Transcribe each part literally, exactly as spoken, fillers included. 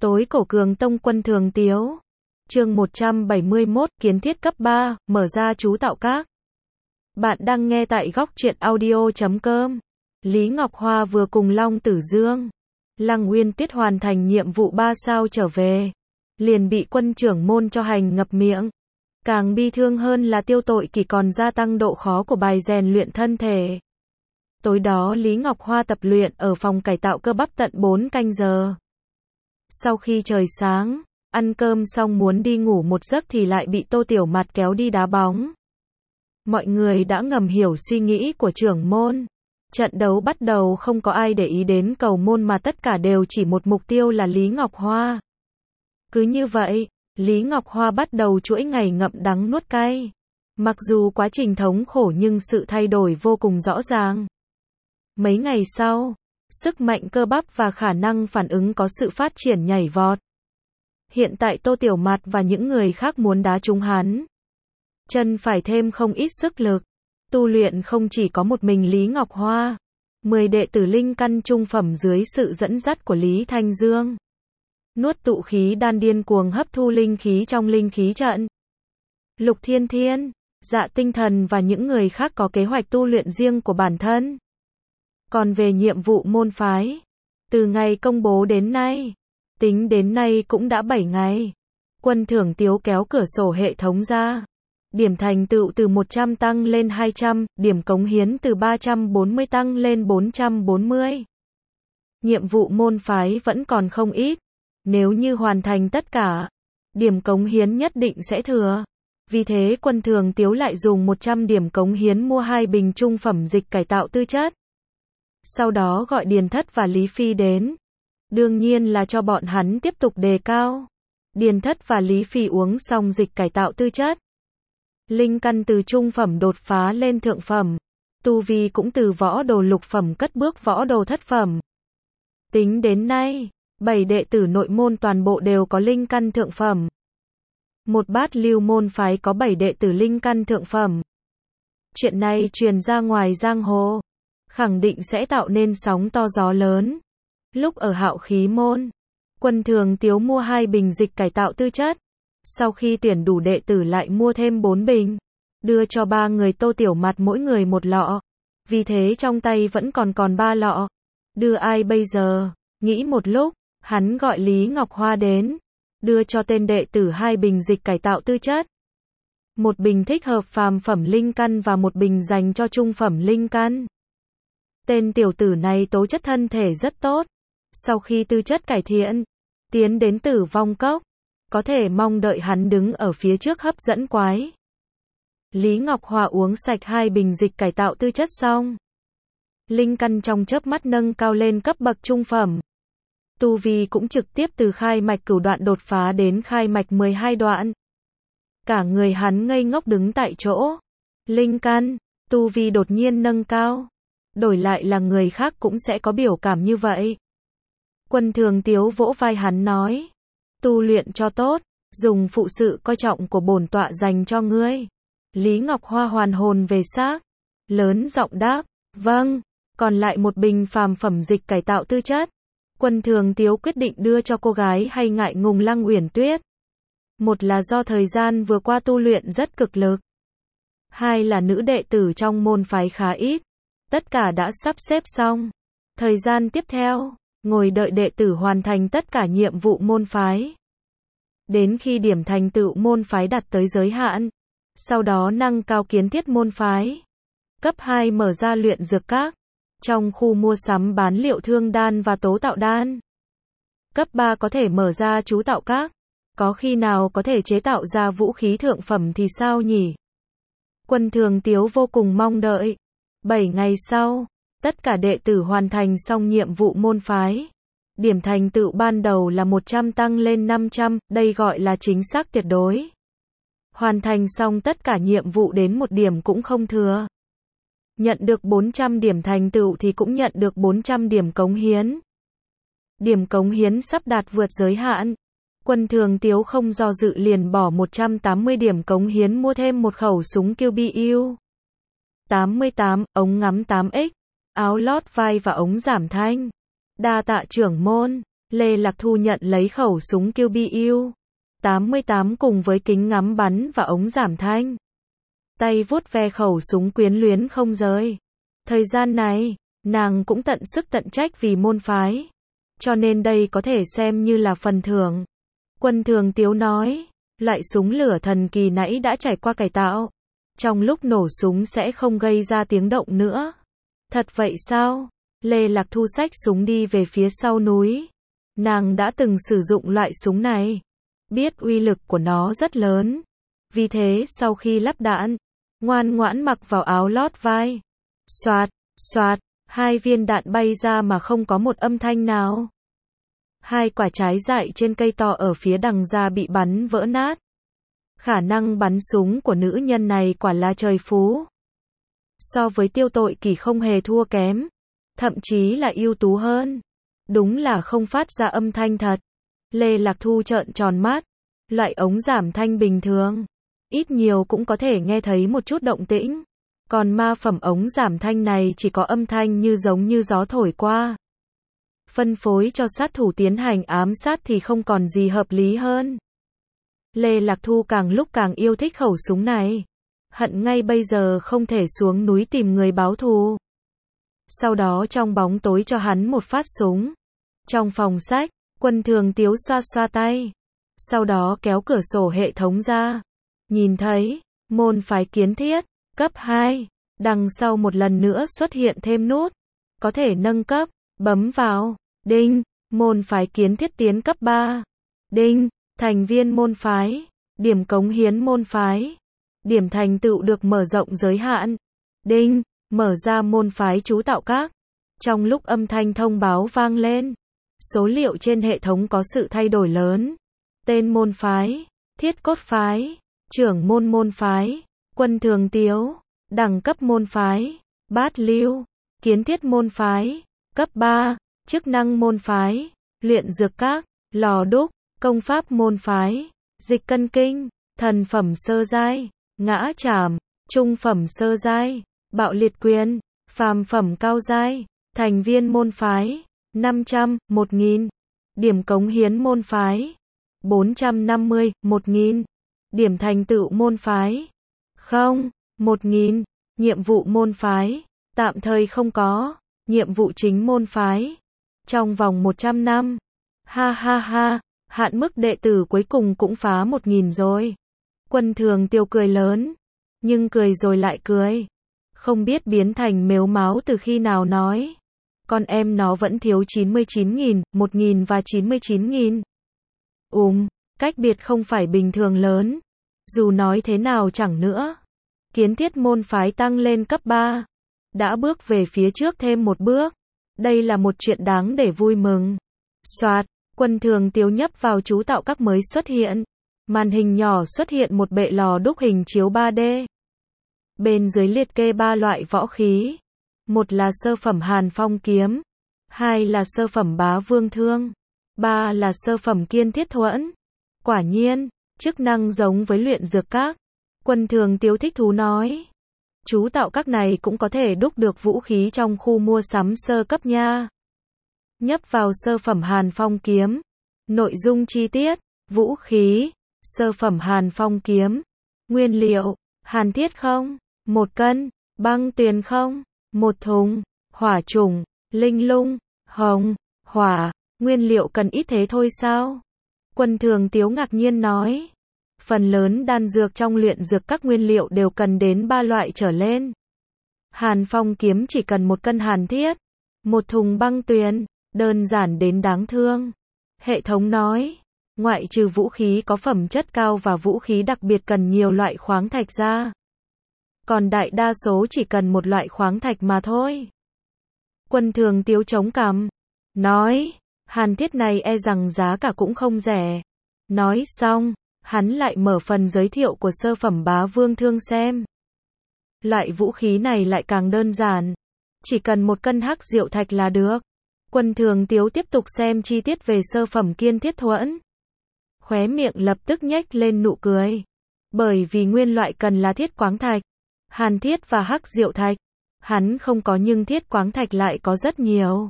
Tối cổ Cường Tông Quân Thường Tiếu. Chương một trăm bảy mươi mốt, kiến thiết cấp ba, mở ra chú tạo các. Bạn đang nghe tại góc truyện audio chấm com. Lý Ngọc Hoa vừa cùng Long Tử Dương, Lăng Uyên Tuyết hoàn thành nhiệm vụ ba sao trở về, liền bị quân trưởng môn cho hành ngập miệng. Càng bi thương hơn là tiêu tội kỳ còn gia tăng độ khó của bài rèn luyện thân thể. Tối đó Lý Ngọc Hoa tập luyện ở phòng cải tạo cơ bắp tận bốn canh giờ. Sau khi trời sáng, ăn cơm xong muốn đi ngủ một giấc thì lại bị Tô Tiểu Mạt kéo đi đá bóng. Mọi người đã ngầm hiểu suy nghĩ của trưởng môn. Trận đấu bắt đầu không có ai để ý đến cầu môn mà tất cả đều chỉ một mục tiêu là Lý Ngọc Hoa. Cứ như vậy, Lý Ngọc Hoa bắt đầu chuỗi ngày ngậm đắng nuốt cay. Mặc dù quá trình thống khổ nhưng sự thay đổi vô cùng rõ ràng. Mấy ngày sau, sức mạnh cơ bắp và khả năng phản ứng có sự phát triển nhảy vọt. Hiện tại Tô Tiểu Mạt và những người khác muốn đá trúng hắn. Chân phải thêm không ít sức lực. Tu luyện không chỉ có một mình Lý Ngọc Hoa. Mười đệ tử linh căn trung phẩm dưới sự dẫn dắt của Lý Thanh Dương. Nuốt tụ khí đan điên cuồng hấp thu linh khí trong linh khí trận. Lục Thiên Thiên, Dạ Tinh Thần và những người khác có kế hoạch tu luyện riêng của bản thân. Còn về nhiệm vụ môn phái, từ ngày công bố đến nay, tính đến nay cũng đã bảy ngày. Quân Thưởng Tiếu kéo cửa sổ hệ thống ra. Điểm thành tựu từ một trăm tăng lên hai trăm, điểm cống hiến từ ba trăm bốn mươi tăng lên bốn trăm bốn mươi. Nhiệm vụ môn phái vẫn còn không ít. Nếu như hoàn thành tất cả, điểm cống hiến nhất định sẽ thừa. Vì thế Quân Thường Tiếu lại dùng một trăm điểm cống hiến mua hai bình trung phẩm dịch cải tạo tư chất. Sau đó gọi Điền Thất và Lý Phi đến. Đương nhiên là cho bọn hắn tiếp tục đề cao. Điền Thất và Lý Phi uống xong dịch cải tạo tư chất. Linh căn từ trung phẩm đột phá lên thượng phẩm. Tu vi cũng từ võ đồ lục phẩm cất bước võ đồ thất phẩm. Tính đến nay, bảy đệ tử nội môn toàn bộ đều có linh căn thượng phẩm. Một bát lưu môn phái có bảy đệ tử linh căn thượng phẩm. Chuyện này truyền ra ngoài giang hồ, khẳng định sẽ tạo nên sóng to gió lớn. Lúc ở Hạo Khí môn, Quân Thường Tiếu mua hai bình dịch cải tạo tư chất. Sau khi tuyển đủ đệ tử lại mua thêm bốn bình, đưa cho ba người Tô Tiểu Mạt mỗi người một lọ. Vì thế trong tay vẫn còn còn ba lọ. Đưa ai bây giờ? Nghĩ một lúc, hắn gọi Lý Ngọc Hoa đến, đưa cho tên đệ tử hai bình dịch cải tạo tư chất. Một bình thích hợp phàm phẩm linh căn và một bình dành cho trung phẩm linh căn. Tên tiểu tử này tố chất thân thể rất tốt. Sau khi tư chất cải thiện, tiến đến tử vong cốc, có thể mong đợi hắn đứng ở phía trước hấp dẫn quái. Lý Ngọc Hoa uống sạch hai bình dịch cải tạo tư chất xong. Linh căn trong chớp mắt nâng cao lên cấp bậc trung phẩm. Tu vi cũng trực tiếp từ khai mạch cửu đoạn đột phá đến khai mạch mười hai đoạn. Cả người hắn ngây ngốc đứng tại chỗ. Linh căn, tu vi đột nhiên nâng cao. Đổi lại là người khác cũng sẽ có biểu cảm như vậy. Quân Thường Tiếu vỗ vai hắn nói. Tu luyện cho tốt, dùng phụ sự coi trọng của bổn tọa dành cho ngươi. Lý Ngọc Hoa hoàn hồn về xác. Lớn giọng đáp, vâng, còn lại một bình phàm phẩm dịch cải tạo tư chất. Quân Thường Tiếu quyết định đưa cho cô gái hay ngại ngùng Lăng Uyển Tuyết. Một là do thời gian vừa qua tu luyện rất cực lực. Hai là nữ đệ tử trong môn phái khá ít. Tất cả đã sắp xếp xong. Thời gian tiếp theo, ngồi đợi đệ tử hoàn thành tất cả nhiệm vụ môn phái. Đến khi điểm thành tựu môn phái đạt tới giới hạn, sau đó nâng cao kiến thiết môn phái. Cấp hai mở ra luyện dược các. Trong khu mua sắm bán liệu thương đan và tố tạo đan. Cấp ba có thể mở ra chú tạo các. Có khi nào có thể chế tạo ra vũ khí thượng phẩm thì sao nhỉ? Quân Thường Tiếu vô cùng mong đợi. Bảy ngày sau, tất cả đệ tử hoàn thành xong nhiệm vụ môn phái. Điểm thành tựu ban đầu là một trăm tăng lên năm trăm, đây gọi là chính xác tuyệt đối. Hoàn thành xong tất cả nhiệm vụ đến một điểm cũng không thừa. Nhận được bốn trăm điểm thành tựu thì cũng nhận được bốn trăm điểm cống hiến. Điểm cống hiến sắp đạt vượt giới hạn. Quân Thường Tiếu không do dự liền bỏ một trăm tám mươi điểm cống hiến mua thêm một khẩu súng Q B U tám mươi tám, ống ngắm tám x, áo lót vai và ống giảm thanh. Đa tạ trưởng môn. Lê Lạc Thu nhận lấy khẩu súng Q B U tám mươi tám cùng với kính ngắm bắn và ống giảm thanh. Tay vuốt ve khẩu súng quyến luyến không rời. Thời gian này, nàng cũng tận sức tận trách vì môn phái. Cho nên đây có thể xem như là phần thưởng. Quân Thường Tiếu nói, loại súng lửa thần kỳ nãy đã trải qua cải tạo. Trong lúc nổ súng sẽ không gây ra tiếng động nữa. Thật vậy sao? Lê Lạc Thu xách súng đi về phía sau núi. Nàng đã từng sử dụng loại súng này. Biết uy lực của nó rất lớn. Vì thế sau khi lắp đạn, ngoan ngoãn mặc vào áo lót vai. Xoạt, xoạt, hai viên đạn bay ra mà không có một âm thanh nào. Hai quả trái dại trên cây to ở phía đằng ra bị bắn vỡ nát. Khả năng bắn súng của nữ nhân này quả là trời phú. So với Tiêu Tội Kỳ không hề thua kém. Thậm chí là ưu tú hơn. Đúng là không phát ra âm thanh thật. Lê Lạc Thu trợn tròn mắt. Loại ống giảm thanh bình thường. Ít nhiều cũng có thể nghe thấy một chút động tĩnh. Còn ma phẩm ống giảm thanh này chỉ có âm thanh như giống như gió thổi qua. Phân phối cho sát thủ tiến hành ám sát thì không còn gì hợp lý hơn. Lê Lạc Thu càng lúc càng yêu thích khẩu súng này. Hận ngay bây giờ không thể xuống núi tìm người báo thù. Sau đó trong bóng tối cho hắn một phát súng. Trong phòng sách, Quân Thường Tiếu xoa xoa tay. Sau đó kéo cửa sổ hệ thống ra. Nhìn thấy, môn phái kiến thiết, cấp hai. Đằng sau một lần nữa xuất hiện thêm nút. Có thể nâng cấp, bấm vào. Đinh, môn phái kiến thiết tiến cấp ba. Đinh, thành viên môn phái. Điểm cống hiến môn phái. Điểm thành tựu được mở rộng giới hạn. Đinh, mở ra môn phái chú tạo các. Trong lúc âm thanh thông báo vang lên, số liệu trên hệ thống có sự thay đổi lớn. Tên môn phái, Thiết Cốt phái, trưởng môn môn phái, Quân Thường Tiếu, đẳng cấp môn phái, Bát Lưu, kiến thiết môn phái, cấp ba, chức năng môn phái, luyện dược các, lò đúc, công pháp môn phái, dịch cân kinh, thần phẩm sơ giai, ngã trảm, trung phẩm sơ giai, bạo liệt quyền, phàm phẩm cao giai, thành viên môn phái, năm trăm, một nghìn, điểm cống hiến môn phái, bốn trăm năm mươi, một nghìn, điểm thành tựu môn phái, không, một nghìn, nhiệm vụ môn phái, tạm thời không có, nhiệm vụ chính môn phái, trong vòng một trăm năm, ha ha ha, hạn mức đệ tử cuối cùng cũng phá một nghìn rồi. Quân Thường Tiêu cười lớn, nhưng cười rồi lại cười. Không biết biến thành mếu máo từ khi nào nói. Con em nó vẫn thiếu chín mươi chín nghìn, một nghìn và chín mươi chín nghìn. Ùm, cách biệt không phải bình thường lớn. Dù nói thế nào chẳng nữa. Kiến thiết môn phái tăng lên cấp ba. Đã bước về phía trước thêm một bước. Đây là một chuyện đáng để vui mừng. Soạt, Quân Thường Tiếu nhấp vào chú tạo các mới xuất hiện. Màn hình nhỏ xuất hiện một bệ lò đúc hình chiếu ba D. Bên dưới liệt kê ba loại võ khí. Một là sơ phẩm Hàn Phong kiếm. Hai là sơ phẩm Bá Vương thương. Ba là sơ phẩm Kiên Thiết thuẫn. Quả nhiên, chức năng giống với luyện dược các. Quân Thường Tiếu thích thú nói. Chú tạo các này cũng có thể đúc được vũ khí trong khu mua sắm sơ cấp nha. Nhấp vào sơ phẩm Hàn Phong kiếm. Nội dung chi tiết, vũ khí, sơ phẩm Hàn Phong kiếm. Nguyên liệu, hàn thiết không, một cân, băng tuyền không, một thùng, hỏa trùng, linh lung, hồng, hỏa, nguyên liệu cần ít thế thôi sao? Quân Thường Tiếu ngạc nhiên nói. Phần lớn đan dược trong luyện dược các nguyên liệu đều cần đến ba loại trở lên. Hàn Phong kiếm chỉ cần một cân hàn thiết, một thùng băng tuyền, đơn giản đến đáng thương. Hệ thống nói, ngoại trừ vũ khí có phẩm chất cao và vũ khí đặc biệt cần nhiều loại khoáng thạch ra. Còn đại đa số chỉ cần một loại khoáng thạch mà thôi. Quân Thường Tiếu chống cằm, nói, hàn thiết này e rằng giá cả cũng không rẻ. Nói xong, hắn lại mở phần giới thiệu của sơ phẩm Bá Vương thương xem. Loại vũ khí này lại càng đơn giản. Chỉ cần một cân hắc diệu thạch là được. Quân Thường Tiếu tiếp tục xem chi tiết về sơ phẩm Kiên Thiết thuẫn. Khóe miệng lập tức nhếch lên nụ cười. Bởi vì nguyên loại cần là thiết quáng thạch, hàn thiết và hắc diệu thạch. Hắn không có nhưng thiết quáng thạch lại có rất nhiều.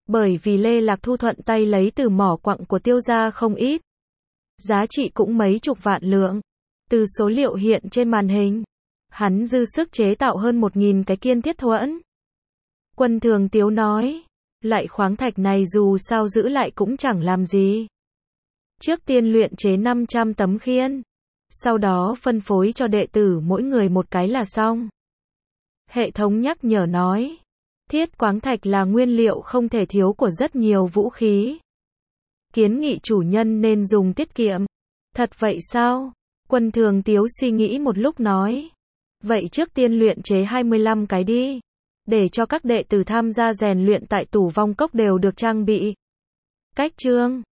Bởi vì Lê Lạc Thu thuận tay lấy từ mỏ quặng của Tiêu gia không ít. Giá trị cũng mấy chục vạn lượng. Từ số liệu hiện trên màn hình, hắn dư sức chế tạo hơn một nghìn cái kiên thiết thuẫn. Quân Thường Tiếu nói, loại khoáng thạch này dù sao giữ lại cũng chẳng làm gì. Trước tiên luyện chế năm trăm tấm khiên, sau đó phân phối cho đệ tử mỗi người một cái là xong. Hệ thống nhắc nhở nói, thiết khoáng thạch là nguyên liệu không thể thiếu của rất nhiều vũ khí. Kiến nghị chủ nhân nên dùng tiết kiệm. Thật vậy sao? Quân Thường Tiếu suy nghĩ một lúc nói, vậy trước tiên luyện chế hai mươi lăm cái đi, để cho các đệ tử tham gia rèn luyện tại Tủ Vong Cốc đều được trang bị. Cách chương